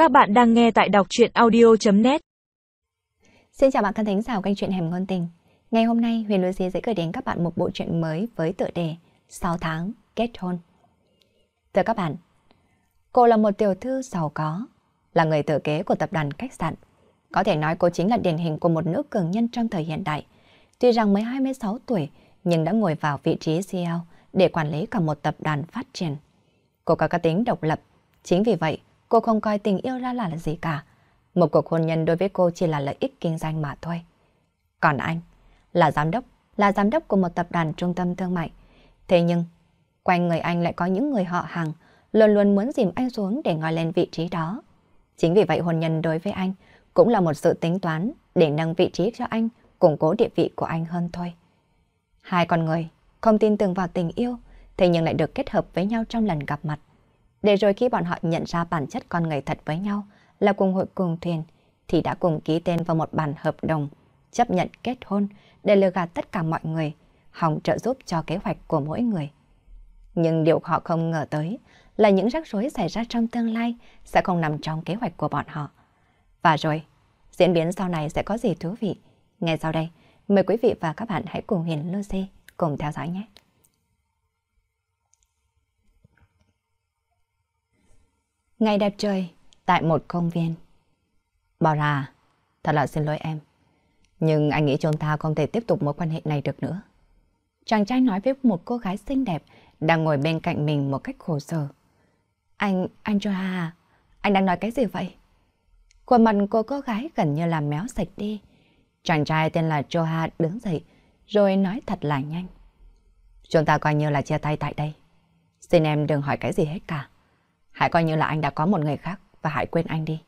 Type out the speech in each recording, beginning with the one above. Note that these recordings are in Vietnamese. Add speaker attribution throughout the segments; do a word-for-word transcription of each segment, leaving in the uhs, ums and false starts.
Speaker 1: Các bạn đang nghe tại đọc truyện audio chấm net.
Speaker 2: Xin chào bạn thân thính giả kênh truyện Hẻm Ngôn Tình. Ngày hôm nay Huyền Lucy sẽ gửi đến các bạn một bộ truyện mới với tựa đề sáu tháng kết hôn. Thưa các bạn, cô là một tiểu thư giàu có, là người thừa kế của tập đoàn khách sạn. Có thể nói cô chính là điển hình của một nữ cường nhân trong thời hiện đại. Tuy rằng mới hai mươi sáu tuổi nhưng đã ngồi vào vị trí xê e ô để quản lý cả một tập đoàn phát triển. Cô có cá tính độc lập, chính vì vậy cô không coi tình yêu ra là gì cả. Một cuộc hôn nhân đối với cô chỉ là lợi ích kinh doanh mà thôi. Còn anh, là giám đốc, là giám đốc của một tập đoàn trung tâm thương mại. Thế nhưng, quanh người anh lại có những người họ hàng, luôn luôn muốn dìm anh xuống để ngồi lên vị trí đó. Chính vì vậy hôn nhân đối với anh cũng là một sự tính toán để nâng vị trí cho anh, củng cố địa vị của anh hơn thôi. Hai con người không tin tưởng vào tình yêu, thế nhưng lại được kết hợp với nhau trong lần gặp mặt. Để rồi khi bọn họ nhận ra bản chất con người thật với nhau là cùng hội cùng thuyền, thì đã cùng ký tên vào một bản hợp đồng, chấp nhận kết hôn để lừa gạt tất cả mọi người, hòng trợ giúp cho kế hoạch của mỗi người. Nhưng điều họ không ngờ tới là những rắc rối xảy ra trong tương lai sẽ không nằm trong kế hoạch của bọn họ. Và rồi, diễn biến sau này sẽ có gì thú vị? Ngay sau đây, mời quý vị và các bạn hãy cùng Huyền Lucy cùng theo dõi nhé. Ngày đẹp trời, tại một công viên. Bora, thật là xin lỗi em. Nhưng anh nghĩ chúng ta không thể tiếp tục mối quan hệ này được nữa. Chàng trai nói với một cô gái xinh đẹp đang ngồi bên cạnh mình một cách khổ sở. Anh, anh Joha, anh đang nói cái gì vậy? Khuôn mặt của cô gái gần như là méo sạch đi. Chàng trai tên là Joha đứng dậy, rồi nói thật là nhanh. Chúng ta coi như là chia tay tại đây. Xin em đừng hỏi cái gì hết cả. Hãy coi như là anh đã có một người khác và hãy quên anh đi.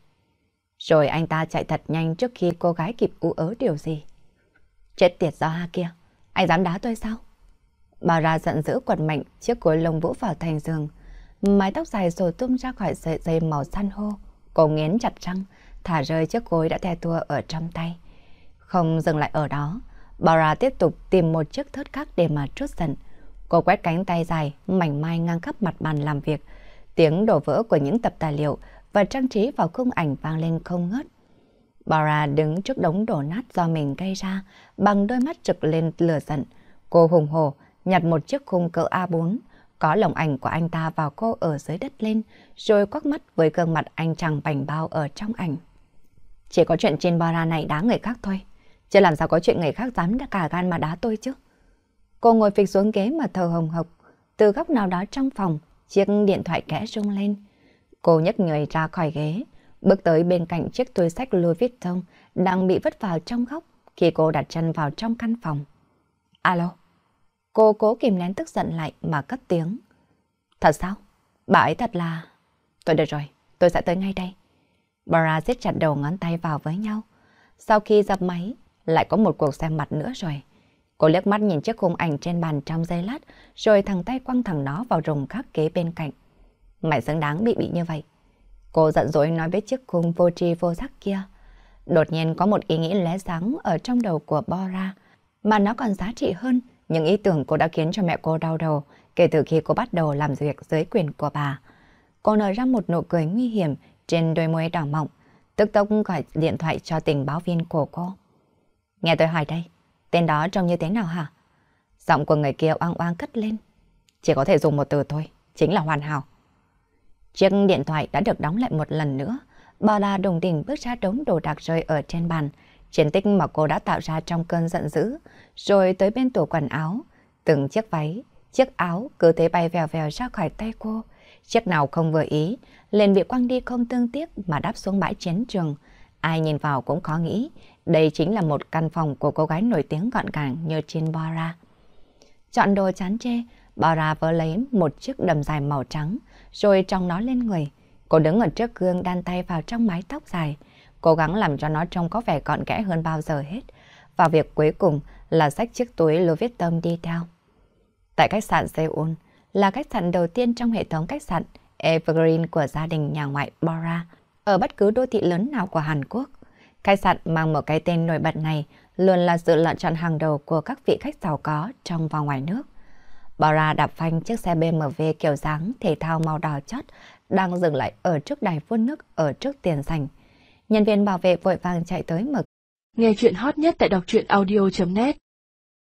Speaker 2: Rồi anh ta chạy thật nhanh trước khi cô gái kịp ú ớ điều gì. Chết tiệt Joha kia, anh dám đá tôi sao? Bà ra giận dữ quật mạnh chiếc gối lông vũ vào thành giường. Mái tóc dài rồi tung ra khỏi sợi dây màu san hô. Cô nghiến chặt răng, thả rơi chiếc gối đã the tua ở trong tay. Không dừng lại ở đó, bà ra tiếp tục tìm một chiếc thớt khác để mà trút giận. Cô quét cánh tay dài, mảnh mai ngang khắp mặt bàn làm việc. Tiếng đổ vỡ của những tập tài liệu và trang trí vào khung ảnh vang lên không ngớt. Bora đứng trước đống đổ nát do mình gây ra, bằng đôi mắt trực lên lửa giận. Cô hùng hổ nhặt một chiếc khung cỡ a bốn, có lồng ảnh của anh ta vào cô ở dưới đất lên, rồi quắc mắt với gương mặt anh chàng bảnh bao ở trong ảnh. Chỉ có chuyện trên Bora này đá người khác thôi, chứ làm sao có chuyện người khác dám cả gan mà đá tôi chứ. Cô ngồi phịch xuống ghế mà thở hồng hộc, từ góc nào đó trong phòng. Chiếc điện thoại kẽ rung lên. Cô nhấc người ra khỏi ghế, bước tới bên cạnh chiếc túi xách Louis Vuitton đang bị vứt vào trong góc khi cô đặt chân vào trong căn phòng. Alo? Cô cố kìm nén tức giận lại mà cất tiếng. Thật sao? Bà ấy thật là... Tôi được rồi, tôi sẽ tới ngay đây. Bora siết chặt đầu ngón tay vào với nhau. Sau khi dập máy, lại có một cuộc xem mặt nữa rồi. Cô liếc mắt nhìn chiếc khung ảnh trên bàn trong giây lát, rồi thẳng tay quăng thẳng nó vào rùng khắc kế bên cạnh. Mày xứng đáng bị bị như vậy. Cô giận dỗi nói với chiếc khung vô tri vô giác kia. Đột nhiên có một ý nghĩ lóe sáng ở trong đầu của Bora, mà nó còn giá trị hơn những ý tưởng cô đã khiến cho mẹ cô đau đầu kể từ khi cô bắt đầu làm việc dưới quyền của bà. Cô nở ra một nụ cười nguy hiểm trên đôi môi đỏ mọng, tức tốc gọi điện thoại cho tình báo viên của cô. Nghe tôi hỏi đây, tên đó trông như thế nào hả? Giọng của người kia oang oang cất lên. Chỉ có thể dùng một từ thôi, chính là hoàn hảo. Chiếc điện thoại đã được đóng lại một lần nữa. Bora đùng đỉnh bước ra đống đồ đạc rơi ở trên bàn, chiến tích mà cô đã tạo ra trong cơn giận dữ, rồi tới bên tủ quần áo. Từng chiếc váy, chiếc áo cứ thế bay vèo vèo ra khỏi tay cô. Chiếc nào không vừa ý, liền bị quăng đi không thương tiếc mà đáp xuống bãi chiến trường. Ai nhìn vào cũng khó nghĩ, đây chính là một căn phòng của cô gái nổi tiếng gọn gàng như trên Bora. Chọn đồ chán chê, Bora vớ lấy một chiếc đầm dài màu trắng, rồi tròng nó lên người. Cô đứng ở trước gương đan tay vào trong mái tóc dài, cố gắng làm cho nó trông có vẻ gọn gẽ hơn bao giờ hết. Và việc cuối cùng là xách chiếc túi Louis Vuitton đi theo. Tại khách sạn Seoul, là khách sạn đầu tiên trong hệ thống khách sạn Evergreen của gia đình nhà ngoại Bora ở bất cứ đô thị lớn nào của Hàn Quốc. Khách sạn mang một cái tên nổi bật này luôn là sự lựa chọn hàng đầu của các vị khách giàu có trong và ngoài nước. Bora đạp phanh chiếc xe bê em vê kiểu dáng thể thao màu đỏ chót đang dừng lại ở trước đài phun nước ở trước tiền sảnh. Nhân viên bảo vệ vội vàng chạy tới mở.
Speaker 1: Nghe chuyện hot nhất tại đọc truyện audio chấm net